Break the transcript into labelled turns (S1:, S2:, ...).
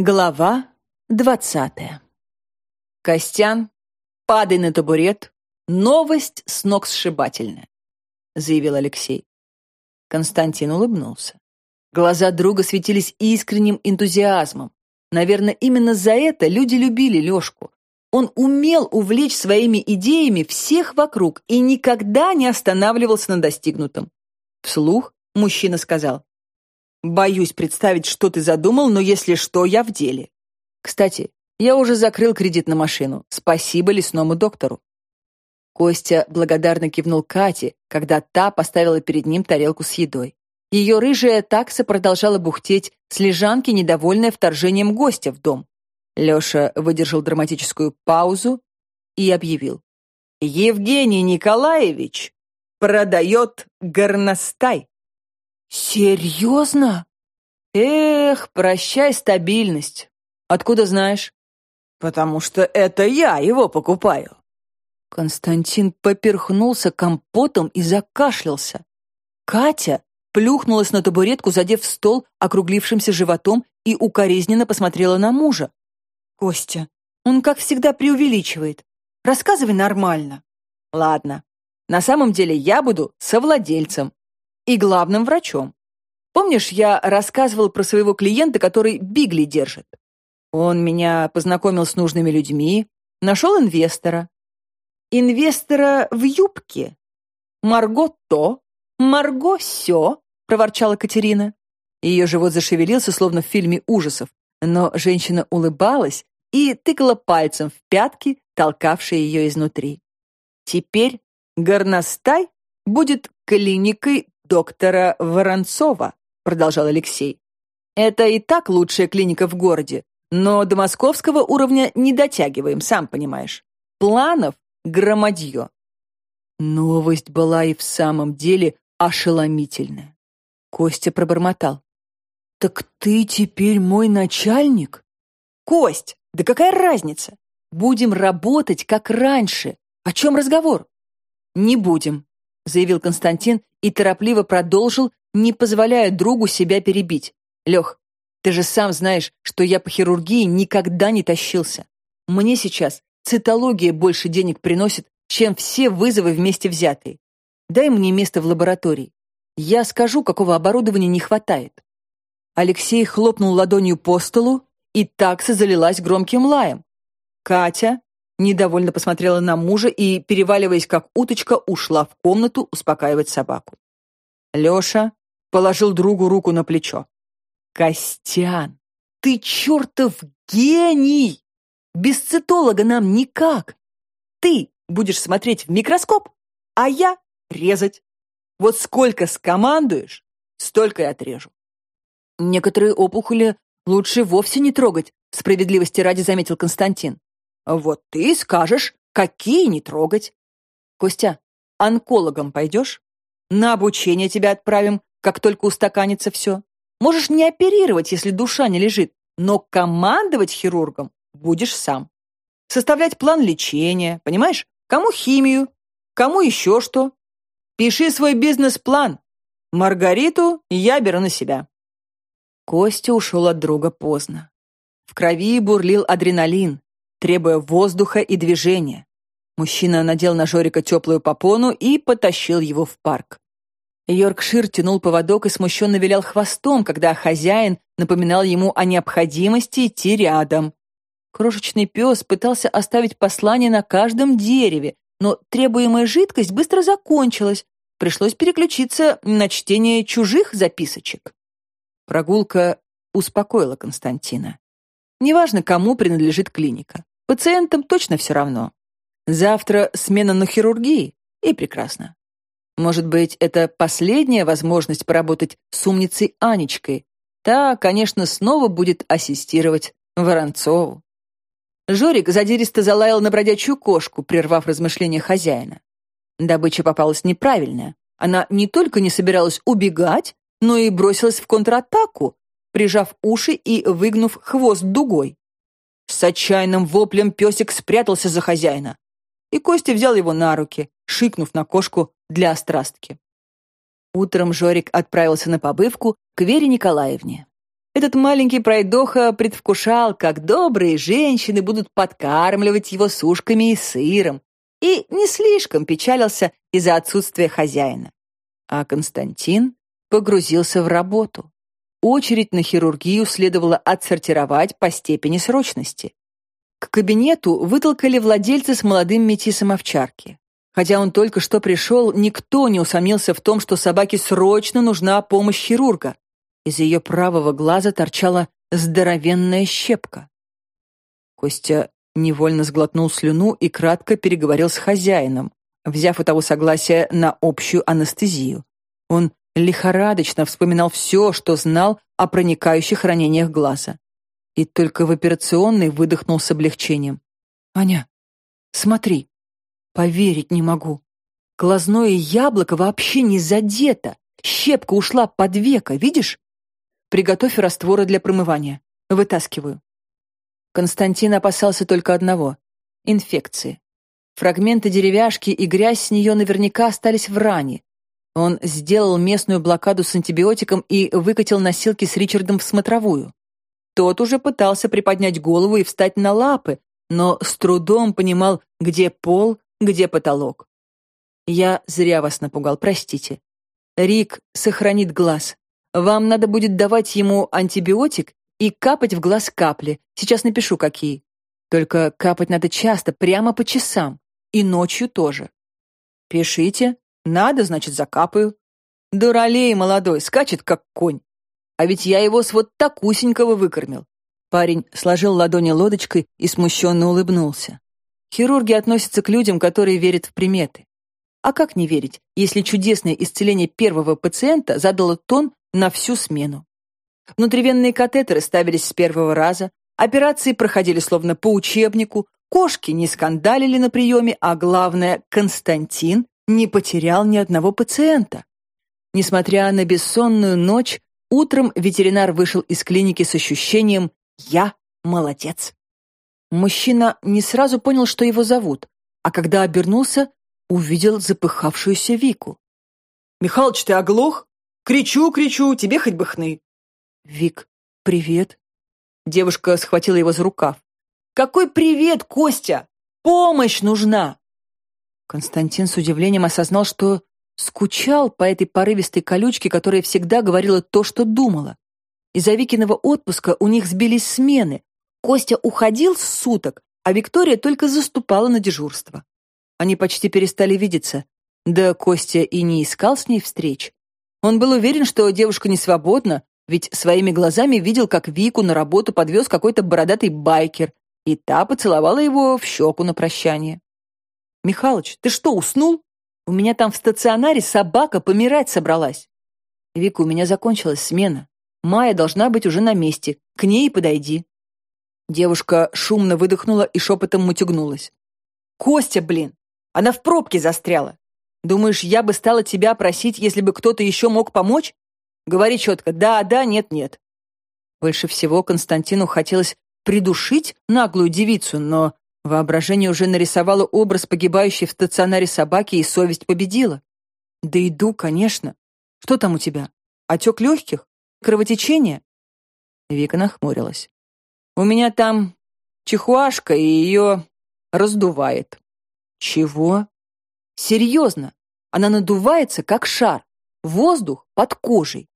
S1: Глава 20. «Костян, падай на табурет. Новость сногсшибательная», — заявил Алексей. Константин улыбнулся. Глаза друга светились искренним энтузиазмом. Наверное, именно за это люди любили Лешку. Он умел увлечь своими идеями всех вокруг и никогда не останавливался на достигнутом. Вслух мужчина сказал: «Боюсь представить, что ты задумал, но если что, я в деле. Кстати, я уже закрыл кредит на машину. Спасибо лесному доктору». Костя благодарно кивнул Кате, когда та поставила перед ним тарелку с едой. Ее рыжая такса продолжала бухтеть с лежанки, недовольная вторжением гостя в дом. Леша выдержал драматическую паузу и объявил: «Евгений Николаевич продает горностай». «Серьезно?» «Эх, прощай стабильность. Откуда знаешь?» «Потому что это я его покупаю». Константин поперхнулся компотом и закашлялся. Катя плюхнулась на табуретку, задев стол округлившимся животом, и укоризненно посмотрела на мужа. «Костя, он, как всегда, преувеличивает. Рассказывай нормально». «Ладно. На самом деле я буду совладельцем и главным врачом. Помнишь, я рассказывал про своего клиента, который бигли держит? Он меня познакомил с нужными людьми, нашел инвестора. Инвестора в юбке. Марго то, Марго сё», — проворчала Катерина. Ее живот зашевелился, словно в фильме ужасов, но женщина улыбалась и тыкала пальцем в пятки, толкавшие ее изнутри. «Теперь горностай будет клиникой доктора Воронцова», — продолжал Алексей. «Это и так лучшая клиника в городе, но до московского уровня не дотягиваем, сам понимаешь. Планов громадье». Новость была и в самом деле ошеломительная. Костя пробормотал: «Так ты теперь мой начальник?» «Кость, да какая разница? Будем работать, как раньше. О чем разговор?» «Не будем», — заявил Константин и торопливо продолжил, не позволяя другу себя перебить. «Лех, ты же сам знаешь, что я по хирургии никогда не тащился. Мне сейчас цитология больше денег приносит, чем все вызовы вместе взятые. Дай мне место в лаборатории. Я скажу, какого оборудования не хватает». Алексей хлопнул ладонью по столу, и такса залилась громким лаем. Катя недовольно посмотрела на мужа и, переваливаясь как уточка, ушла в комнату успокаивать собаку. Леша положил другу руку на плечо. «Костян, ты чертов гений! Без цитолога нам никак. Ты будешь смотреть в микроскоп, а я резать. Вот сколько скомандуешь, столько и отрежу». «Некоторые опухоли лучше вовсе не трогать», — справедливости ради заметил Константин. «Вот ты скажешь, какие не трогать. Костя, онкологом пойдешь? На обучение тебя отправим, как только устаканится все. Можешь не оперировать, если душа не лежит, но командовать хирургом будешь сам. Составлять план лечения, понимаешь? Кому химию, кому еще что. Пиши свой бизнес-план. Маргариту я беру на себя». Костя ушел от друга поздно. В крови бурлил адреналин, требуя воздуха и движения. Мужчина надел на Жорика теплую попону и потащил его в парк. Йоркшир тянул поводок и смущенно вилял хвостом, когда хозяин напоминал ему о необходимости идти рядом. Крошечный пес пытался оставить послание на каждом дереве, но требуемая жидкость быстро закончилась. Пришлось переключиться на чтение чужих записочек. Прогулка успокоила Константина. Неважно, кому принадлежит клиника. Пациентам точно все равно. Завтра смена на хирургии, и прекрасно. Может быть, это последняя возможность поработать с умницей Анечкой. Та, конечно, снова будет ассистировать Воронцову. Жорик задиристо залаял на бродячую кошку, прервав размышления хозяина. Добыча попалась неправильная. Она не только не собиралась убегать, но и бросилась в контратаку, прижав уши и выгнув хвост дугой. С отчаянным воплем песик спрятался за хозяина, и Костя взял его на руки, шикнув на кошку для острастки. Утром Жорик отправился на побывку к Вере Николаевне. Этот маленький пройдоха предвкушал, как добрые женщины будут подкармливать его сушками и сыром, и не слишком печалился из-за отсутствия хозяина. А Константин погрузился в работу. Очередь на хирургию следовало отсортировать по степени срочности. К кабинету вытолкали владельца с молодым метисом овчарки. Хотя он только что пришел, никто не усомнился в том, что собаке срочно нужна помощь хирурга. Из ее правого глаза торчала здоровенная щепка. Костя невольно сглотнул слюну и кратко переговорил с хозяином, взяв у того согласие на общую анестезию. Он лихорадочно вспоминал все, что знал о проникающих ранениях глаза. И только в операционной выдохнул с облегчением. «Аня, смотри, поверить не могу. Глазное яблоко вообще не задето. Щепка ушла под веко, видишь? Приготовь растворы для промывания. Вытаскиваю». Константин опасался только одного — инфекции. Фрагменты деревяшки и грязь с нее наверняка остались в ране. Он сделал местную блокаду с антибиотиком и выкатил носилки с Ричардом в смотровую. Тот уже пытался приподнять голову и встать на лапы, но с трудом понимал, где пол, где потолок. «Я зря вас напугал, простите. Рик сохранит глаз. Вам надо будет давать ему антибиотик и капать в глаз капли. Сейчас напишу, какие. Только капать надо часто, прямо по часам. И ночью тоже». «Пишите. Надо, значит, закапаю». «Дуралей молодой, скачет, как конь. А ведь я его с вот такусенького выкормил». Парень сложил ладони лодочкой и смущенно улыбнулся. Хирурги относятся к людям, которые верят в приметы. А как не верить, если чудесное исцеление первого пациента задало тон на всю смену? Внутривенные катетеры ставились с первого раза, операции проходили словно по учебнику, кошки не скандалили на приеме, а главное, Константин не потерял ни одного пациента. Несмотря на бессонную ночь, утром ветеринар вышел из клиники с ощущением «я молодец». Мужчина не сразу понял, что его зовут, а когда обернулся, увидел запыхавшуюся Вику. «Михалыч, ты оглох? Кричу, тебе хоть бы хны». «Вик, привет». Девушка схватила его за рукав. «Какой привет, Костя? Помощь нужна!» Константин с удивлением осознал, что скучал по этой порывистой колючке, которая всегда говорила то, что думала. Из-за Викиного отпуска у них сбились смены. Костя уходил с суток, а Виктория только заступала на дежурство. Они почти перестали видеться. Да Костя и не искал с ней встреч. Он был уверен, что девушка не свободна, ведь своими глазами видел, как Вику на работу подвез какой-то бородатый байкер, и та поцеловала его в щеку на прощание. «Михалыч, ты что, уснул? У меня там в стационаре собака помирать собралась». «Вика, у меня закончилась смена. Майя должна быть уже на месте. К ней подойди». Девушка шумно выдохнула и шепотом мутюгнулась. «Костя, блин, она в пробке застряла. Думаешь, я бы стала тебя просить, если бы кто-то еще мог помочь? Говори четко «да», «да», «нет», «нет». Больше всего Константину хотелось придушить наглую девицу, но воображение уже нарисовало образ погибающей в стационаре собаки, и совесть победила. «Да иду, конечно. Что там у тебя? Отек легких? Кровотечение?» Вика нахмурилась. «У меня там чихуашка, и ее раздувает». «Чего?» «Серьезно. Она надувается, как шар. Воздух под кожей.